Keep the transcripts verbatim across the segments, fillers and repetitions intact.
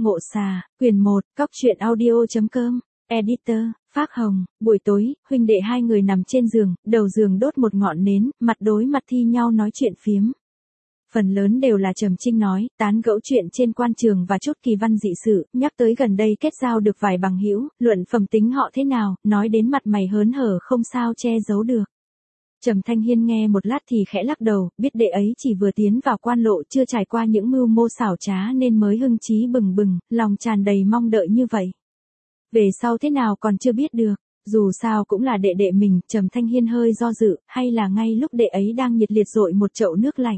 Ngộ Xà, quyển một, Cóc truyện audio.com, Editor, Phác Hồng. Buổi tối, huynh đệ hai người nằm trên giường, đầu giường đốt một ngọn nến, mặt đối mặt thi nhau nói chuyện phiếm. Phần lớn đều là Trầm Trinh nói, tán gẫu chuyện trên quan trường và chút kỳ văn dị sự, nhắc tới gần đây kết giao được vài bằng hữu, luận phẩm tính họ thế nào, nói đến mặt mày hớn hở không sao che giấu được. Trầm Thanh Hiên nghe một lát thì khẽ lắc đầu, biết đệ ấy chỉ vừa tiến vào quan lộ chưa trải qua những mưu mô xảo trá nên mới hưng trí bừng bừng, lòng tràn đầy mong đợi như vậy. Về sau thế nào còn chưa biết được, dù sao cũng là đệ đệ mình. Trầm Thanh Hiên hơi do dự, hay là ngay lúc đệ ấy đang nhiệt liệt dội một chậu nước lạnh.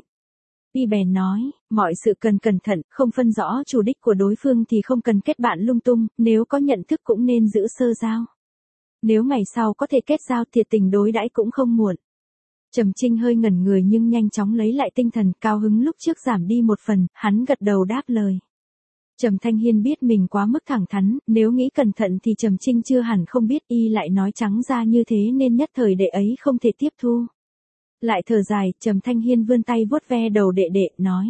Y bèn nói, mọi sự cần cẩn thận, không phân rõ chủ đích của đối phương thì không cần kết bạn lung tung, nếu có nhận thức cũng nên giữ sơ giao. Nếu ngày sau có thể kết giao thiệt tình đối đãi cũng không muộn. Trầm Trinh hơi ngẩn người nhưng nhanh chóng lấy lại tinh thần, cao hứng lúc trước giảm đi một phần, hắn gật đầu đáp lời. Trầm Thanh Hiên biết mình quá mức thẳng thắn, nếu nghĩ cẩn thận thì Trầm Trinh chưa hẳn không biết, y lại nói trắng ra như thế nên nhất thời đệ ấy không thể tiếp thu. Lại thở dài, Trầm Thanh Hiên vươn tay vuốt ve đầu đệ đệ, nói.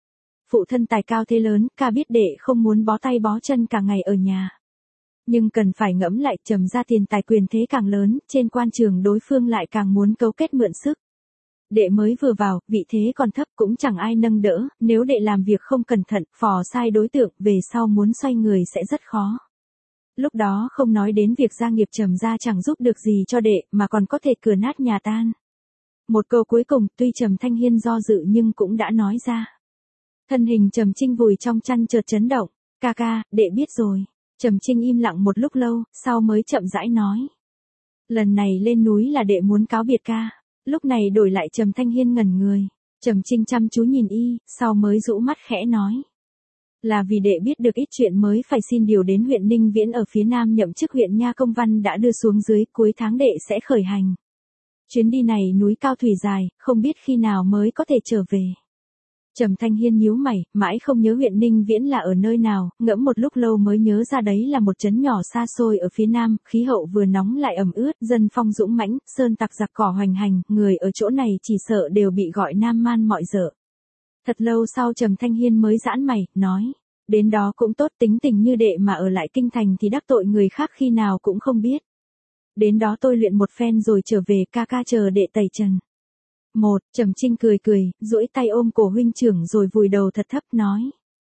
Phụ thân tài cao thế lớn, ca biết đệ không muốn bó tay bó chân cả ngày ở nhà. Nhưng cần phải ngẫm lại, Trầm gia tiền tài quyền thế càng lớn, trên quan trường đối phương lại càng muốn cấu kết mượn sức. Đệ mới vừa vào, vị thế còn thấp cũng chẳng ai nâng đỡ, nếu đệ làm việc không cẩn thận, phò sai đối tượng, về sau muốn xoay người sẽ rất khó. Lúc đó không nói đến việc gia nghiệp Trầm gia chẳng giúp được gì cho đệ, mà còn có thể cửa nát nhà tan. Một câu cuối cùng, tuy Trầm Thanh Hiên do dự nhưng cũng đã nói ra. Thân hình Trầm Trinh vùi trong chăn chợt chấn động, ca ca, đệ biết rồi. Trầm Trinh im lặng một lúc lâu, sau mới chậm rãi nói. Lần này lên núi là đệ muốn cáo biệt ca. Lúc này đổi lại Trầm Thanh Hiên ngẩn người. Trầm Trinh chăm chú nhìn y, sau mới rũ mắt khẽ nói. Là vì đệ biết được ít chuyện mới phải xin điều đến huyện Ninh Viễn ở phía nam nhậm chức huyện nha công văn đã đưa xuống dưới, cuối tháng đệ sẽ khởi hành. Chuyến đi này núi cao thủy dài, không biết khi nào mới có thể trở về. Trầm Thanh Hiên nhíu mày, mãi không nhớ huyện Ninh Viễn là ở nơi nào, ngẫm một lúc lâu mới nhớ ra đấy là một trấn nhỏ xa xôi ở phía nam, khí hậu vừa nóng lại ẩm ướt, dân phong dũng mãnh, sơn tặc giặc cỏ hoành hành, người ở chỗ này chỉ sợ đều bị gọi nam man mọi dở. Thật lâu sau Trầm Thanh Hiên mới giãn mày, nói, đến đó cũng tốt, tính tình như đệ mà ở lại kinh thành thì đắc tội người khác khi nào cũng không biết. Đến đó tôi luyện một phen rồi trở về, ca ca chờ đệ tẩy trần. Một, Trầm Trinh cười cười, duỗi tay ôm cổ huynh trưởng rồi vùi đầu thật thấp nói.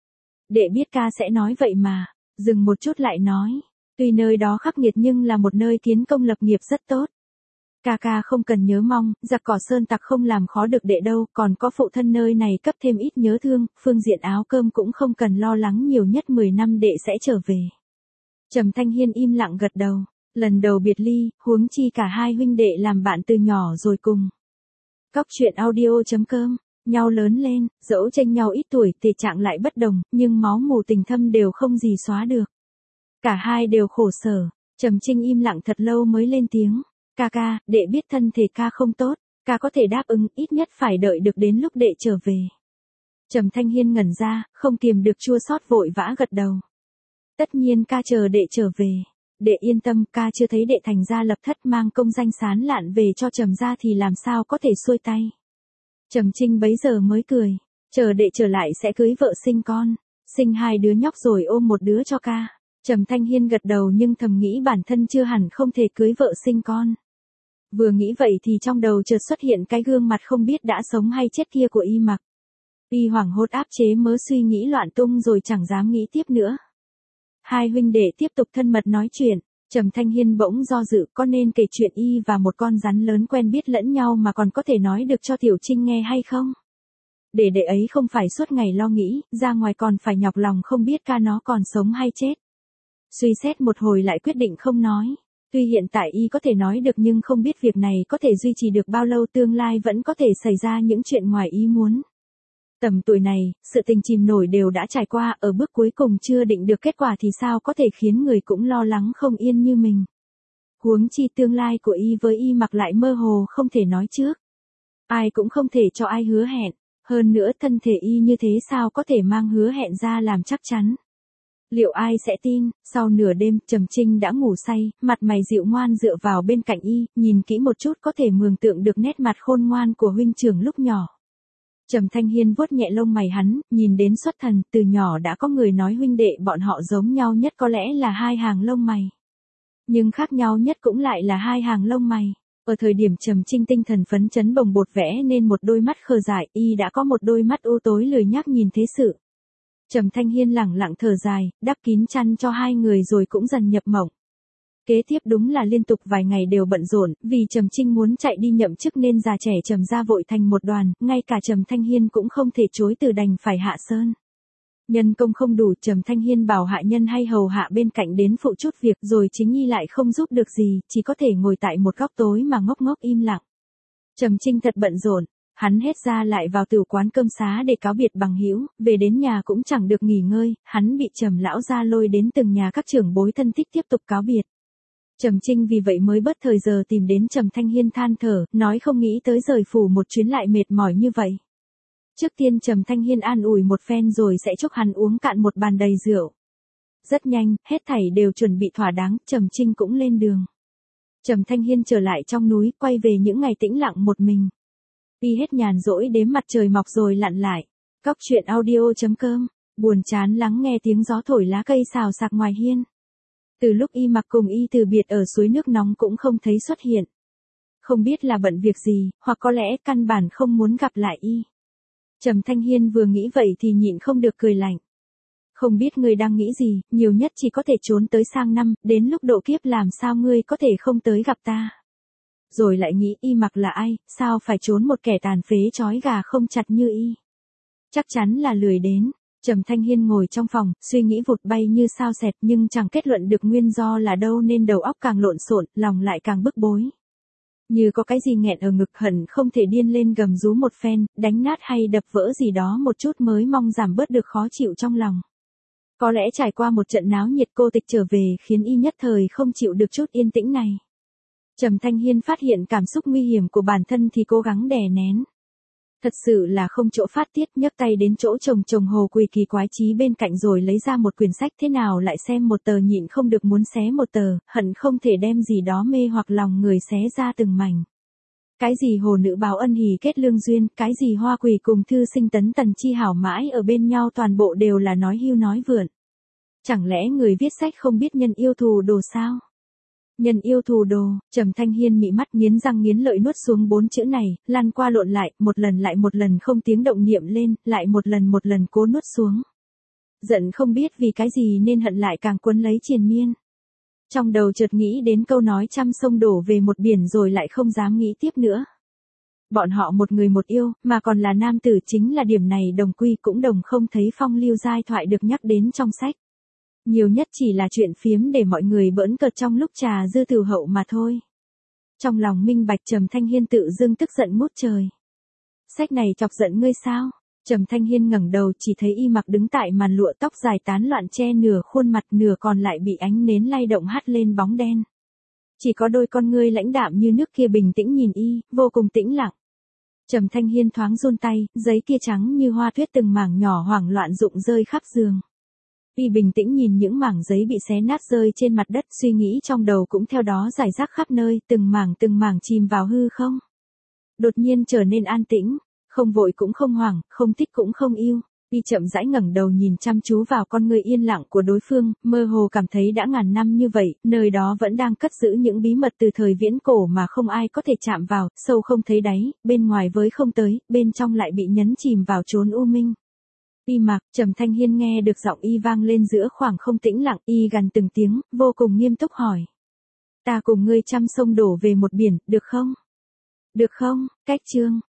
Đệ biết ca sẽ nói vậy mà, dừng một chút lại nói. Tuy nơi đó khắc nghiệt nhưng là một nơi tiến công lập nghiệp rất tốt. Ca ca không cần nhớ mong, giặc cỏ sơn tặc không làm khó được đệ đâu, còn có phụ thân nơi này cấp thêm ít nhớ thương, phương diện áo cơm cũng không cần lo lắng, nhiều nhất mười năm đệ sẽ trở về. Trầm Thanh Hiên im lặng gật đầu, lần đầu biệt ly, huống chi cả hai huynh đệ làm bạn từ nhỏ rồi cùng. Cóc truyện audio.com, nhau lớn lên, dẫu chênh nhau ít tuổi, thể trạng lại bất đồng, nhưng máu mù tình thâm đều không gì xóa được. Cả hai đều khổ sở, Trầm Trinh im lặng thật lâu mới lên tiếng, ca ca, đệ biết thân thể ca không tốt, ca có thể đáp ứng, ít nhất phải đợi được đến lúc đệ trở về. Trầm Thanh Hiên ngẩn ra, không kiềm được chua xót vội vã gật đầu. Tất nhiên ca chờ đệ trở về. Đệ yên tâm, ca chưa thấy đệ thành gia lập thất mang công danh sán lạn về cho Trầm gia thì làm sao có thể xuôi tay. Trầm Trinh bấy giờ mới cười, chờ đệ trở lại sẽ cưới vợ sinh con, sinh hai đứa nhóc rồi ôm một đứa cho ca. Trầm Thanh Hiên gật đầu nhưng thầm nghĩ bản thân chưa hẳn không thể cưới vợ sinh con. Vừa nghĩ vậy thì trong đầu chợt xuất hiện cái gương mặt không biết đã sống hay chết kia của Y Mặc. Y hoảng hốt áp chế mớ suy nghĩ loạn tung rồi chẳng dám nghĩ tiếp nữa. Hai huynh đệ tiếp tục thân mật nói chuyện, Trầm Thanh Hiên bỗng do dự có nên kể chuyện y và một con rắn lớn quen biết lẫn nhau mà còn có thể nói được cho Tiểu Trinh nghe hay không? Để đệ ấy không phải suốt ngày lo nghĩ, ra ngoài còn phải nhọc lòng không biết ca nó còn sống hay chết. Suy xét một hồi lại quyết định không nói. Tuy hiện tại y có thể nói được nhưng không biết việc này có thể duy trì được bao lâu, tương lai vẫn có thể xảy ra những chuyện ngoài ý muốn. Tầm tuổi này, sự tình chìm nổi đều đã trải qua, ở bước cuối cùng chưa định được kết quả thì sao có thể khiến người cũng lo lắng không yên như mình. Huống chi tương lai của y với Y Mặc lại mơ hồ không thể nói trước. Ai cũng không thể cho ai hứa hẹn, hơn nữa thân thể y như thế sao có thể mang hứa hẹn ra làm chắc chắn. Liệu ai sẽ tin? Sau nửa đêm, Trầm Trinh đã ngủ say, mặt mày dịu ngoan dựa vào bên cạnh y, nhìn kỹ một chút có thể mường tượng được nét mặt khôn ngoan của huynh trưởng lúc nhỏ. Trầm Thanh Hiên vuốt nhẹ lông mày hắn, nhìn đến xuất thần, từ nhỏ đã có người nói huynh đệ bọn họ giống nhau nhất có lẽ là hai hàng lông mày. Nhưng khác nhau nhất cũng lại là hai hàng lông mày. Ở thời điểm Trầm Trinh tinh thần phấn chấn bồng bột vẽ nên một đôi mắt khờ dại, y đã có một đôi mắt u tối lười nhác nhìn thế sự. Trầm Thanh Hiên lẳng lặng thở dài, đắp kín chăn cho hai người rồi cũng dần nhập mộng. Kế tiếp đúng là liên tục vài ngày đều bận rộn, vì Trầm Trinh muốn chạy đi nhậm chức nên già trẻ Trầm gia vội thành một đoàn, ngay cả Trầm Thanh Hiên cũng không thể chối từ đành phải hạ sơn. Nhân công không đủ, Trầm Thanh Hiên bảo hạ nhân hay hầu hạ bên cạnh đến phụ chút việc rồi chính y lại không giúp được gì, chỉ có thể ngồi tại một góc tối mà ngốc ngốc im lặng. Trầm Trinh thật bận rộn, hắn hết ra lại vào tử quán cơm xá để cáo biệt bằng hữu, về đến nhà cũng chẳng được nghỉ ngơi, hắn bị Trầm lão gia lôi đến từng nhà các trưởng bối thân thích tiếp tục cáo biệt. Trầm Trinh vì vậy mới bớt thời giờ tìm đến Trầm Thanh Hiên than thở, nói không nghĩ tới rời phủ một chuyến lại mệt mỏi như vậy. Trước tiên Trầm Thanh Hiên an ủi một phen rồi sẽ chúc hắn uống cạn một bàn đầy rượu. Rất nhanh, hết thảy đều chuẩn bị thỏa đáng, Trầm Trinh cũng lên đường. Trầm Thanh Hiên trở lại trong núi, quay về những ngày tĩnh lặng một mình. Y hết nhàn rỗi đếm mặt trời mọc rồi lặn lại. Cóc truyện audio chấm com, buồn chán lắng nghe tiếng gió thổi lá cây xào xạc ngoài hiên. Từ lúc y mặc cùng y từ biệt ở suối nước nóng cũng không thấy xuất hiện. Không biết là bận việc gì, hoặc có lẽ căn bản không muốn gặp lại y. Trầm Thanh Hiên vừa nghĩ vậy thì nhịn không được cười lạnh. Không biết ngươi đang nghĩ gì, nhiều nhất chỉ có thể trốn tới sang năm, đến lúc độ kiếp làm sao ngươi có thể không tới gặp ta. Rồi lại nghĩ y mặc là ai, sao phải trốn một kẻ tàn phế trói gà không chặt như y. Chắc chắn là lười đến. Trầm Thanh Hiên ngồi trong phòng, suy nghĩ vụt bay như sao xẹt nhưng chẳng kết luận được nguyên do là đâu nên đầu óc càng lộn xộn, lòng lại càng bức bối. Như có cái gì nghẹn ở ngực hận không thể điên lên gầm rú một phen, đánh nát hay đập vỡ gì đó một chút mới mong giảm bớt được khó chịu trong lòng. Có lẽ trải qua một trận náo nhiệt cô tịch trở về khiến y nhất thời không chịu được chút yên tĩnh này. Trầm Thanh Hiên phát hiện cảm xúc nguy hiểm của bản thân thì cố gắng đè nén. Thật sự là không chỗ phát tiết, nhấc tay đến chỗ chồng chồng hồ quỳ kỳ quái chí bên cạnh rồi lấy ra một quyển sách, thế nào lại xem một tờ nhịn không được muốn xé một tờ, hận không thể đem gì đó mê hoặc lòng người xé ra từng mảnh. Cái gì hồ nữ báo ân hỷ kết lương duyên, cái gì hoa quỳ cùng thư sinh tấn tần chi hảo mãi ở bên nhau, toàn bộ đều là nói hưu nói vượn. Chẳng lẽ người viết sách không biết nhân yêu thù đồ sao? Nhân yêu thù đồ, Trầm Thanh Hiên mị mắt nghiến răng nghiến lợi nuốt xuống bốn chữ này, lăn qua lộn lại, một lần lại một lần không tiếng động niệm lên, lại một lần một lần cố nuốt xuống. Giận không biết vì cái gì nên hận lại càng cuốn lấy triền miên. Trong đầu chợt nghĩ đến câu nói trăm sông đổ về một biển rồi lại không dám nghĩ tiếp nữa. Bọn họ một người một yêu, mà còn là nam tử, chính là điểm này đồng quy cũng đồng không thấy phong lưu giai thoại được nhắc đến trong sách. Nhiều nhất chỉ là chuyện phiếm để mọi người bỡn cợt trong lúc trà dư tử hậu mà thôi. Trong lòng minh bạch, Trầm Thanh Hiên tự dưng tức giận ngút trời. Sách này chọc giận ngươi sao? Trầm Thanh Hiên ngẩng đầu chỉ thấy y mặc đứng tại màn lụa, tóc dài tán loạn che nửa khuôn mặt, nửa còn lại bị ánh nến lay động hắt lên bóng đen. Chỉ có đôi con ngươi lãnh đạm như nước kia bình tĩnh nhìn y, vô cùng tĩnh lặng. Trầm Thanh Hiên thoáng run tay, giấy kia trắng như hoa tuyết từng mảng nhỏ hoảng loạn rụng rơi khắp giường. Y bình tĩnh nhìn những mảng giấy bị xé nát rơi trên mặt đất, suy nghĩ trong đầu cũng theo đó rải rác khắp nơi, từng mảng từng mảng chìm vào hư không. Đột nhiên trở nên an tĩnh, không vội cũng không hoảng, không thích cũng không yêu. Y chậm rãi ngẩng đầu nhìn chăm chú vào con người yên lặng của đối phương, mơ hồ cảm thấy đã ngàn năm như vậy, nơi đó vẫn đang cất giữ những bí mật từ thời viễn cổ mà không ai có thể chạm vào, sâu không thấy đáy, bên ngoài với không tới, bên trong lại bị nhấn chìm vào chốn u minh. Y mặc, Trầm Thanh Hiên nghe được giọng y vang lên giữa khoảng không tĩnh lặng, y gằn từng tiếng, vô cùng nghiêm túc hỏi. Ta cùng ngươi trăm sông đổ về một biển, được không? Được không? Cách chương.